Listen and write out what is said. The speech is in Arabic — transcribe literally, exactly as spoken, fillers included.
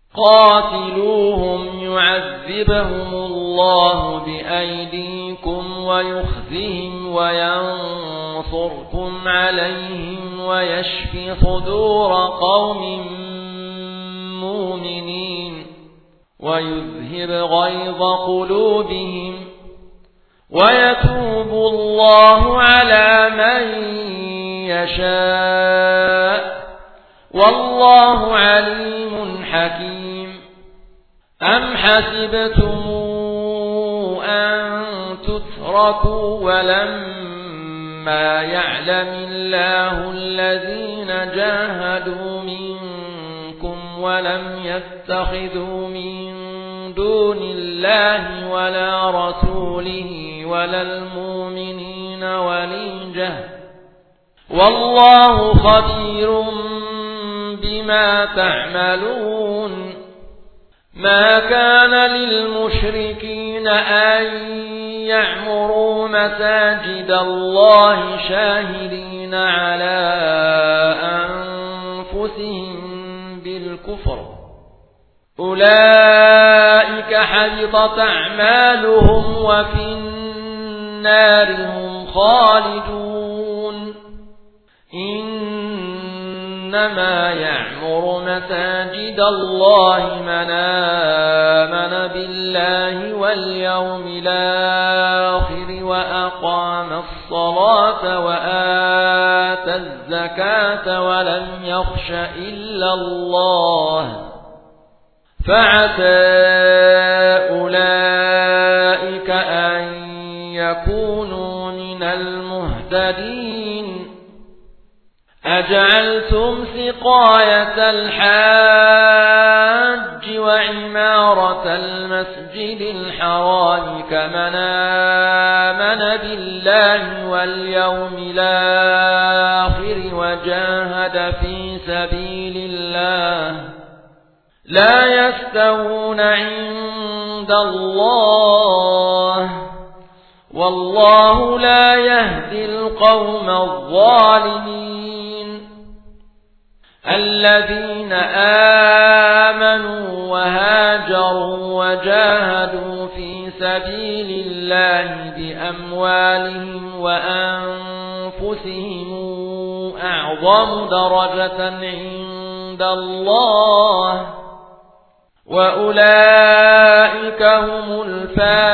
قاتلوهم يعذبهم الله بأيديكم ويخزهم وينصركم عليهم ويشفي صدور قوم مؤمنين ويذهب غيظ قلوبهم ويتوب الله على من يشاء والله عليم حكيم. أم حسبتم أن تتركوا ولما يعلم الله الذين جاهدوا منكم ولم يتخذوا من دون الله ولا رسوله ولا المؤمنين وليجة والله خبير بما تعملون. ما كان للمشركين أن يعمروا مساجد الله شاهدين على أنفسهم بالكفر أولئك حبطت أعمالهم وفي النار هم خالدون. إنما يعمر مساجد الله من آمن بالله واليوم الآخر وأقام الصلاة وآتى الزكاة ولم يخش إلا الله فعسى أولئك أن يكونوا من المهتدين. أجعلتم سقاية الحاج وعمارة المسجد الحرام كمن آمن بالله واليوم الآخر وجاهد في سبيل الله لا يستوون عند الله والله لا يهدي القوم الظالمين. الذين آمنوا وهاجروا وجاهدوا في سبيل الله بأموالهم وأنفسهم أعظم درجة عند الله وأولئك هم الفائزون.